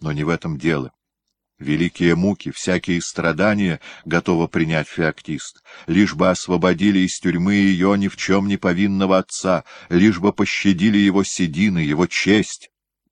Но не в этом дело. Великие муки, всякие страдания готова принять феоктист, лишь бы освободили из тюрьмы ее ни в чем не повинного отца, лишь бы пощадили его седины, его честь.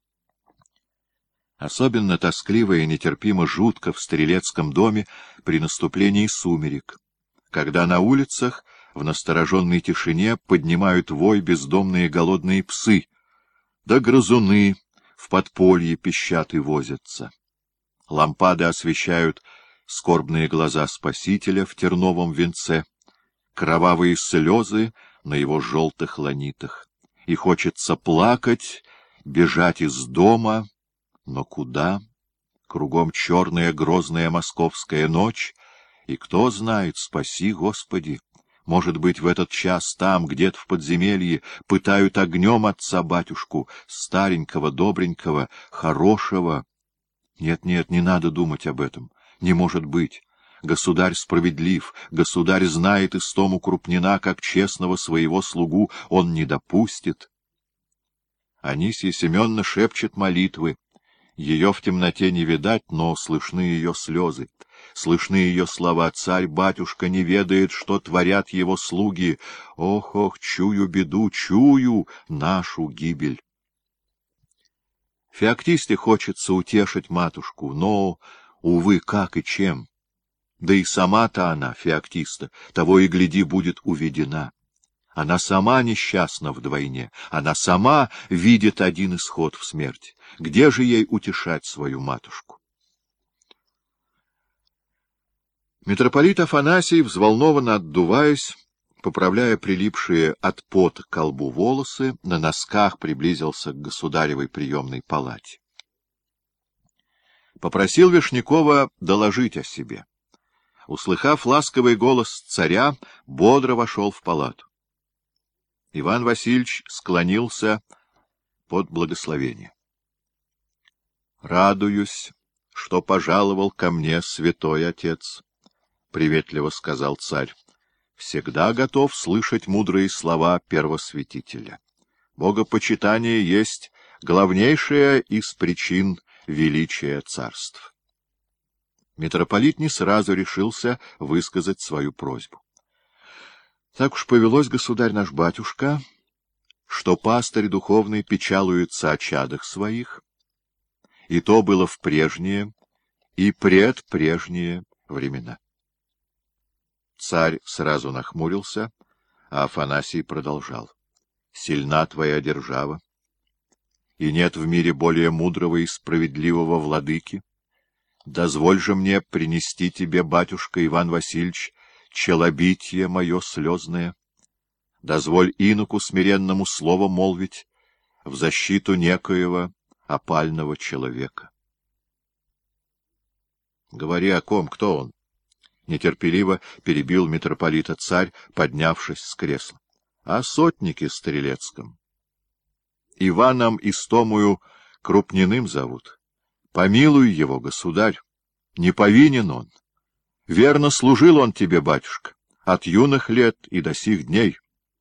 Особенно тоскливо и нетерпимо жутко в стрелецком доме при наступлении сумерек, когда на улицах в настороженной тишине поднимают вой бездомные голодные псы, да грызуны в подполье пищат и возятся. Лампады освещают скорбные глаза Спасителя в терновом венце, кровавые слезы на его желтых ланитах. И хочется плакать, бежать из дома, но куда? Кругом черная грозная московская ночь, и кто знает, спаси, Господи! Может быть, в этот час там, где-то в подземелье, пытают огнем отца-батюшку, старенького, добренького, хорошего. Нет, не надо думать об этом. Не может быть. Государь справедлив, государь знает истому Крупнина, как честного своего слугу он не допустит. Анисья Семеновна шепчет молитвы. Ее в темноте не видать, но слышны ее слезы. Слышны ее слова: «Царь-батюшка не ведает, что творят его слуги. Ох, чую беду, чую нашу гибель». Феоктисте хочется утешить матушку, но, увы, как и чем. Да и сама-то она, Феоктиста, того и гляди, будет уведена. Она сама несчастна вдвойне, она сама видит один исход в смерти. Где же ей утешать свою матушку? Митрополит Афанасий, взволнованно отдуваясь, поправляя прилипшие от пота к колбу волосы, на носках приблизился к государевой приемной палате. Попросил Вишнякова доложить о себе. Услыхав ласковый голос царя, бодро вошел в палату. Иван Васильевич склонился под благословение. — Радуюсь, что пожаловал ко мне святой отец, — приветливо сказал царь. Всегда готов слышать мудрые слова первосвятителя. Богопочитание есть главнейшая из причин величия царств. Митрополит не сразу решился высказать свою просьбу. Так уж повелось, государь наш батюшка, что пастырь духовный печалуется о чадах своих, и то было в прежние и предпрежние времена. Царь сразу нахмурился, а Афанасий продолжал. — Сильна твоя держава, и нет в мире более мудрого и справедливого владыки. Дозволь же мне принести тебе, батюшка Иван Васильевич, челобитие мое слезное. Дозволь иноку смиренному слово молвить в защиту некоего опального человека. — Говори о ком, кто он? Нетерпеливо перебил митрополита царь, поднявшись с кресла. — О сотнике Стрелецком. Иваном Истомую Крупниным зовут. Помилуй его, государь, не повинен он. Верно служил он тебе, батюшка, от юных лет и до сих дней.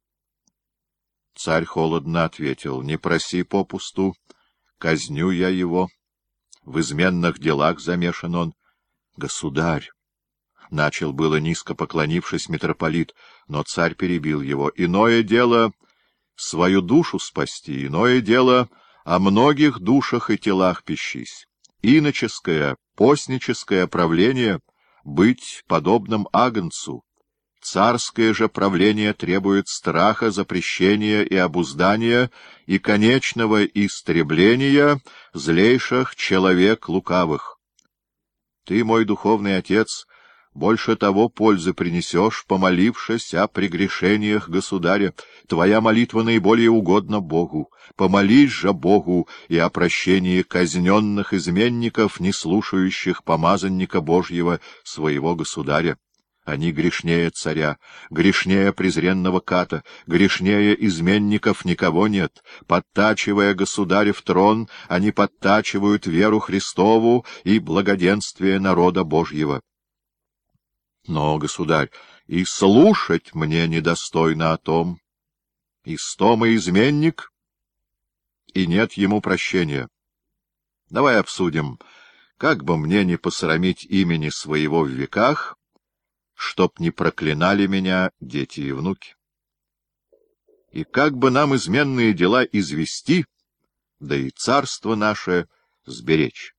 Царь холодно ответил: — Не проси попусту, казню я его. В изменных делах замешан он. — Государь! — начал было, низко поклонившись, митрополит, но царь перебил его. — Иное дело свою душу спасти, иное дело о многих душах и телах пищись. Иноческое, постническое правление — быть подобным агнцу. Царское же правление требует страха, запрещения и обуздания и конечного истребления злейших человек лукавых. Ты, мой духовный отец, больше того пользы принесешь, помолившись о прегрешениях государя. Твоя молитва наиболее угодна Богу. Помолись же Богу и о прощении казненных изменников, не слушающих помазанника Божьего, своего государя. Они грешнее царя, грешнее презренного ката, грешнее изменников никого нет. Подтачивая государя в трон, они подтачивают веру Христову и благоденствие народа Божьего. Но, государь, и слушать мне недостойно о том. Истома изменник, и нет ему прощения. Давай обсудим, как бы мне не посрамить имени своего в веках, чтоб не проклинали меня дети и внуки. И как бы нам изменные дела извести, да и царство наше сберечь.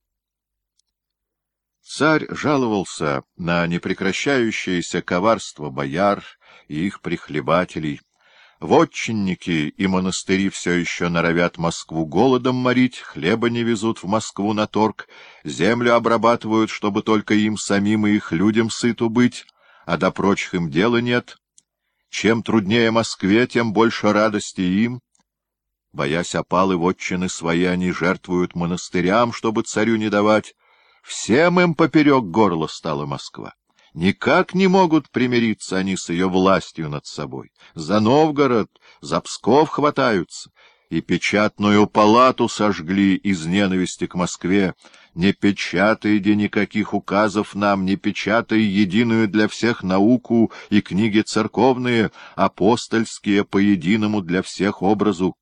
Царь жаловался на непрекращающееся коварство бояр и их прихлебателей. Вотчинники и монастыри все еще норовят Москву голодом морить, хлеба не везут в Москву на торг, землю обрабатывают, чтобы только им самим и их людям сыту быть, а до прочих им дела нет. Чем труднее Москве, тем больше радости им. Боясь опалы вотчины свои, они жертвуют монастырям, чтобы царю не давать. Всем им поперек горла стала Москва. Никак не могут примириться они с ее властью над собой. За Новгород, за Псков хватаются, и печатную палату сожгли из ненависти к Москве. Не печатайте никаких указов нам, не печатай единую для всех науку и книги церковные, апостольские по единому для всех образу.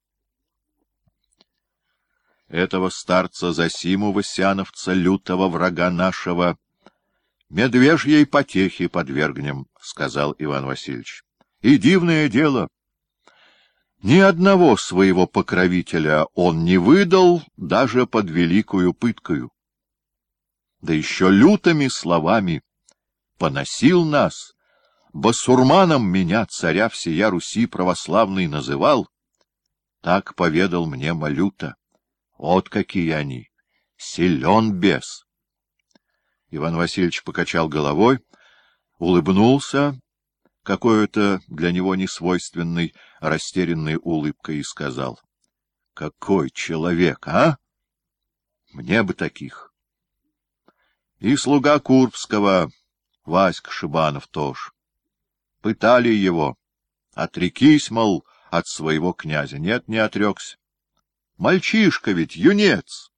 Этого старца Зосиму Васяновца, лютого врага нашего, медвежьей потехи подвергнем, — сказал Иван Васильевич. И дивное дело, ни одного своего покровителя он не выдал даже под великую пыткою. Да еще лютыми словами поносил нас, басурманом меня, царя всея Руси православный, называл. Так поведал мне Малюта. Вот какие они! Силен бес! Иван Васильевич покачал головой, улыбнулся какой-то для него несвойственной, растерянной улыбкой и сказал: — Какой человек, а? Мне бы таких. И слуга Курбского, Васька Шибанов, тоже. Пытали его. Отрекись, мол, от своего князя. Нет, не отрекся. Мальчишка ведь, юнец.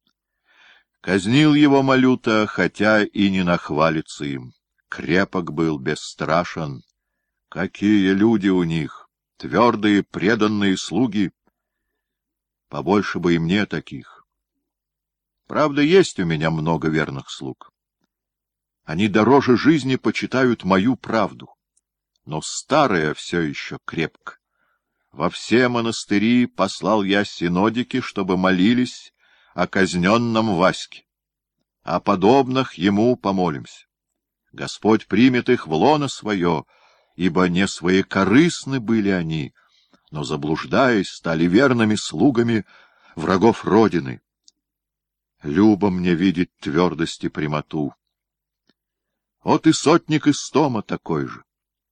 Казнил его Малюта, хотя и не нахвалится им. Крепок был, бесстрашен. Какие люди у них! Твердые, преданные слуги. Побольше бы и мне таких. Правда, есть у меня много верных слуг. Они дороже жизни почитают мою правду. Но старая все еще крепко. Во все монастыри послал я синодики, чтобы молились о казненном Ваське. О подобных ему помолимся. Господь примет их в лоно свое, ибо не своекорыстны были они, но, заблуждаясь, стали верными слугами врагов Родины. Любо мне видеть твердость и прямоту. Вот и сотник Истома такой же.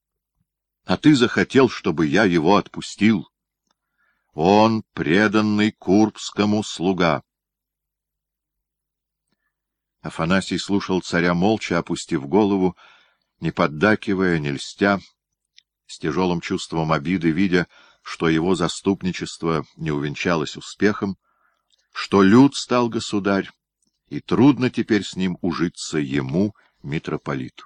А ты захотел, чтобы я его отпустил. Он преданный Курбскому слуга. Афанасий слушал царя молча, опустив голову, не поддакивая, не льстя, с тяжелым чувством обиды, видя, что его заступничество не увенчалось успехом, что лют стал государь, и трудно теперь с ним ужиться ему, митрополиту.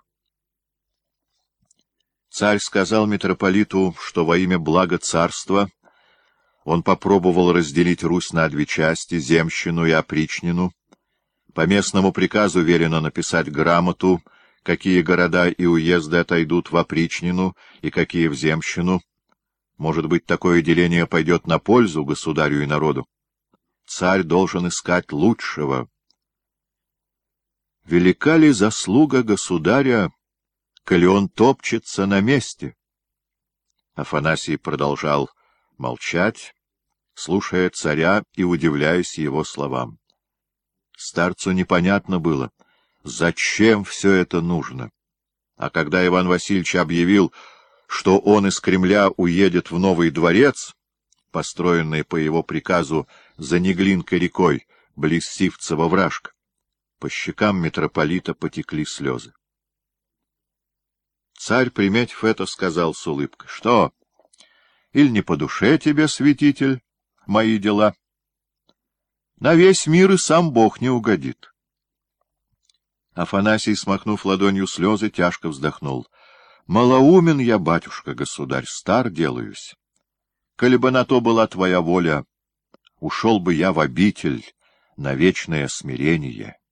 Царь сказал митрополиту, что во имя блага царства он попробовал разделить Русь на две части, земщину и опричнину. По местному приказу велено написать грамоту, какие города и уезды отойдут в опричнину и какие в земщину. Может быть, такое деление пойдет на пользу государю и народу. Царь должен искать лучшего. Велика ли заслуга государя, коли он топчется на месте? Афанасий продолжал молчать, слушая царя и удивляясь его словам. Старцу непонятно было, зачем все это нужно. А когда Иван Васильевич объявил, что он из Кремля уедет в Новый дворец, построенный по его приказу за Неглинкой рекой, близ Сивцева-Вражка, по щекам митрополита потекли слезы. Царь, приметив это, сказал с улыбкой: — Что, иль не по душе тебе, святитель, мои дела? На весь мир и сам Бог не угодит. Афанасий, смахнув ладонью слезы, тяжко вздохнул. — Малоумен я, батюшка, государь, стар делаюсь. Коли бы на то была твоя воля, ушел бы я в обитель, на вечное смирение.